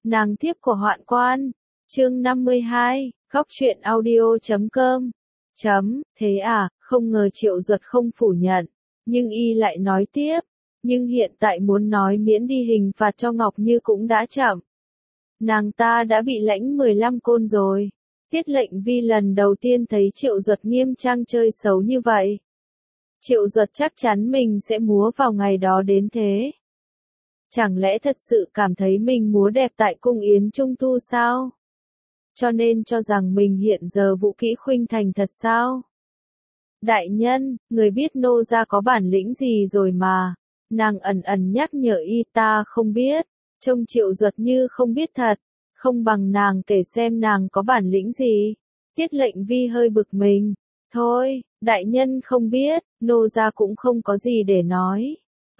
Nàng thiếp của Hoạn Quan. Chương 52, góc truyện audio.com. Thế à, không ngờ Triệu Duật không phủ nhận, nhưng y lại nói tiếp, nhưng hiện tại muốn nói miễn đi hình phạt cho Ngọc Như cũng đã chậm. Nàng ta đã bị lãnh 15 côn rồi. Tiết Lệnh Vi lần đầu tiên thấy Triệu Duật nghiêm trang chơi xấu như vậy. Triệu Duật chắc chắn mình sẽ múa vào ngày đó đến thế. Chẳng lẽ thật sự cảm thấy mình múa đẹp tại cung yến trung thu sao? Cho nên cho rằng mình hiện giờ vũ kỹ khuynh thành thật sao? Đại nhân, người biết nô gia có bản lĩnh gì rồi mà. Nàng ẩn ẩn nhắc nhở y, ta không biết. Trông Triệu Duật như không biết thật. Không bằng nàng kể xem nàng có bản lĩnh gì. Tiết Lệnh Vi hơi bực mình. Thôi, đại nhân không biết, nô gia cũng không có gì để nói.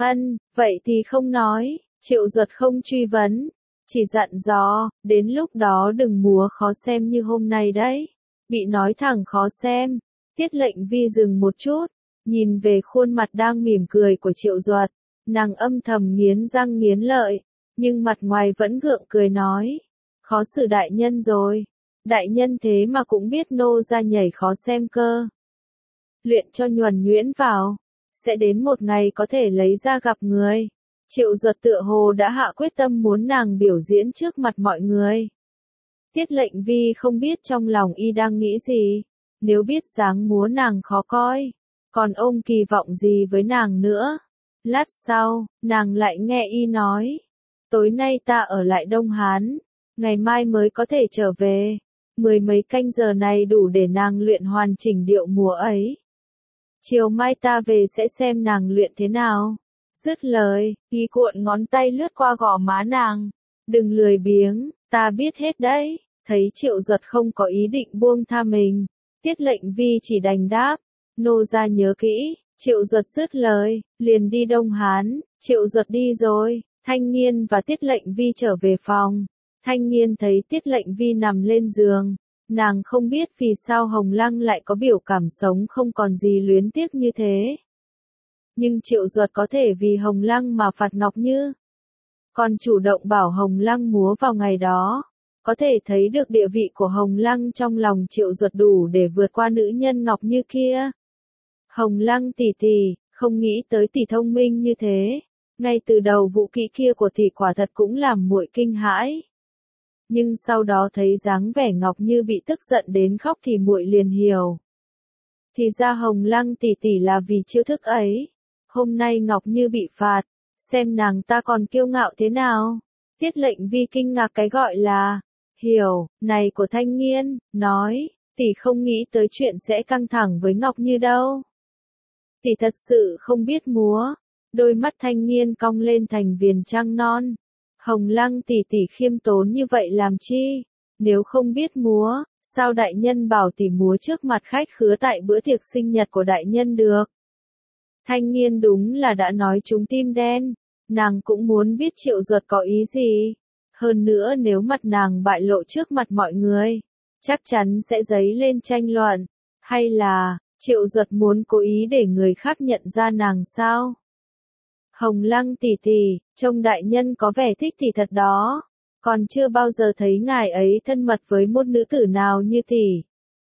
Vậy thì không nói. Triệu Duật không truy vấn, chỉ dặn dò, đến lúc đó đừng múa khó xem như hôm nay đấy. Bị nói thẳng khó xem. Tiết Lệnh Vi dừng một chút, nhìn về khuôn mặt đang mỉm cười của Triệu Duật, nàng âm thầm nghiến răng nghiến lợi, nhưng mặt ngoài vẫn gượng cười nói, khó xử đại nhân rồi. Đại nhân thế mà cũng biết nô ra nhảy khó xem cơ. Luyện cho nhuần nhuyễn vào, sẽ đến một ngày có thể lấy ra gặp người. Triệu Duật tựa hồ đã hạ quyết tâm muốn nàng biểu diễn trước mặt mọi người. Tiết Lệnh Vi không biết trong lòng y đang nghĩ gì, nếu biết dáng múa nàng khó coi, còn ôm kỳ vọng gì với nàng nữa. Lát sau, nàng lại nghe y nói, tối nay ta ở lại Đông Hán, ngày mai mới có thể trở về, 10 mấy canh giờ này đủ để nàng luyện hoàn chỉnh điệu múa ấy. Chiều mai ta về sẽ xem nàng luyện thế nào. Dứt lời, y cuộn ngón tay lướt qua gò má nàng. Đừng lười biếng, ta biết hết đấy. Thấy Triệu Duật không có ý định buông tha mình, Tiết Lệnh Vi chỉ đành đáp, nô gia nhớ kỹ. Triệu Duật dứt lời, liền đi Đông Hán. Triệu Duật đi rồi, Thanh Nghiên và Tiết Lệnh Vi trở về phòng. Thanh Nghiên thấy Tiết Lệnh Vi nằm lên giường, nàng không biết vì sao Hồng Lăng lại có biểu cảm sống không còn gì luyến tiếc như thế. Nhưng Triệu Duật có thể vì Hồng Lăng mà phạt Ngọc Như, còn chủ động bảo Hồng Lăng múa vào ngày đó, có thể thấy được địa vị của Hồng Lăng trong lòng Triệu Duật đủ để vượt qua nữ nhân Ngọc Như kia. Hồng Lăng tỷ tỷ, không nghĩ tới tỷ thông minh như thế, ngay từ đầu vũ kỹ kia của tỷ quả thật cũng làm muội kinh hãi. Nhưng sau đó thấy dáng vẻ Ngọc Như bị tức giận đến khóc thì muội liền hiểu. Thì ra Hồng Lăng tỷ tỷ là vì chiêu thức ấy. Hôm nay Ngọc Như bị phạt, xem nàng ta còn kiêu ngạo thế nào. Tiết Lệnh Vi kinh ngạc cái gọi là hiểu này của Thanh Nghiên, nói, tỷ không nghĩ tới chuyện sẽ căng thẳng với Ngọc Như đâu. Tỷ thật sự không biết múa. Đôi mắt Thanh Nghiên cong lên thành viền trăng non. Hồng Lăng tỷ tỷ khiêm tốn như vậy làm chi? Nếu không biết múa, sao đại nhân bảo tỷ múa trước mặt khách khứa tại bữa tiệc sinh nhật của đại nhân được? Thanh Nghiên đúng là đã nói trúng tim đen, nàng cũng muốn biết Triệu Duật có ý gì. Hơn nữa nếu mặt nàng bại lộ trước mặt mọi người, chắc chắn sẽ dấy lên tranh luận. Hay là, Triệu Duật muốn cố ý để người khác nhận ra nàng sao? Hồng Lăng tỷ tỷ, trông đại nhân có vẻ thích tỷ thật đó. Còn chưa bao giờ thấy ngài ấy thân mật với một nữ tử nào như tỷ.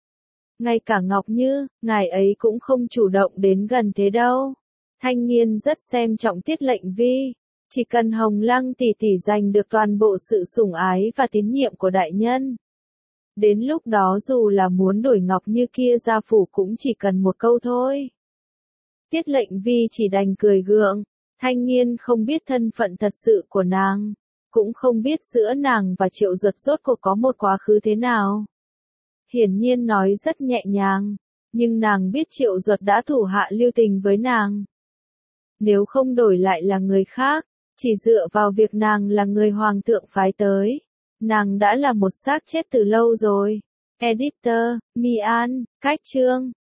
Ngay cả Ngọc Như, ngài ấy cũng không chủ động đến gần thế đâu. Thanh Nghiên rất xem trọng Tiết Lệnh Vi. Chỉ cần Hồng Lăng tỷ tỷ giành được toàn bộ sự sủng ái và tín nhiệm của đại nhân. Đến lúc đó dù là muốn đổi Ngọc Như kia ra phủ cũng chỉ cần một câu thôi. Tiết Lệnh Vi chỉ đành cười gượng. Thanh Nghiên không biết thân phận thật sự của nàng, cũng không biết giữa nàng và Triệu Duật rốt cuộc có một quá khứ thế nào. Hiển nhiên nói rất nhẹ nhàng, nhưng nàng biết Triệu Duật đã thủ hạ lưu tình với nàng. Nếu không đổi lại là người khác, chỉ dựa vào việc nàng là người hoàng thượng phái tới, nàng đã là một xác chết từ lâu rồi. Editor, Mi An, Cách Chương